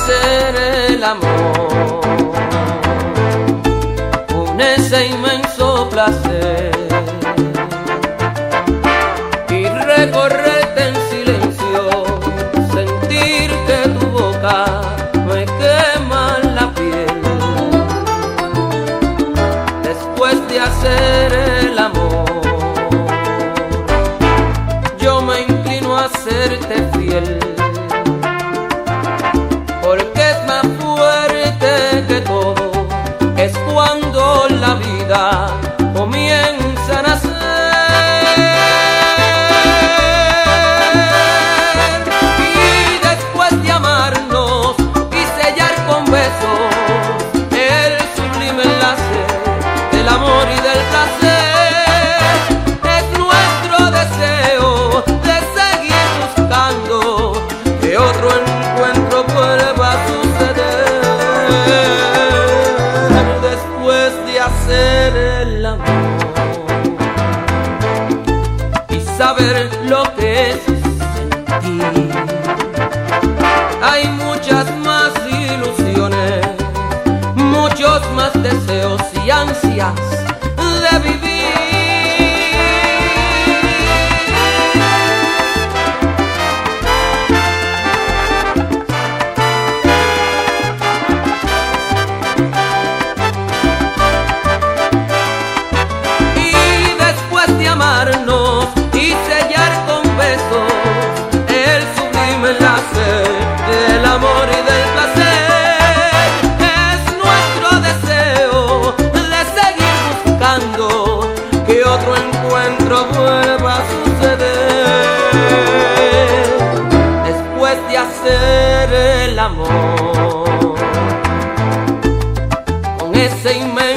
hacer el amor con ese inmenso placer y recorrerte en silencio, sentir que tu boca me quema la piel. Después de hacer el amor, yo me inclino a serte fiel, porque es más fuerte que todo, es cuando la vida comienza a nacer. Y después de amarnos y sellar con besos el sublime enlace del amor y del placer, es nuestro deseo de seguir buscando que otro encuentro vuelva a suceder. Después de hacer el amor y saber lo que es sentir, hay muchas más ilusiones, muchos más deseos y ansias de vivir. Amarnos y sellar con besos el sublime enlace del amor y del placer, es nuestro deseo de seguir buscando que otro encuentro vuelva a suceder. Después de hacer el amor con ese inmenso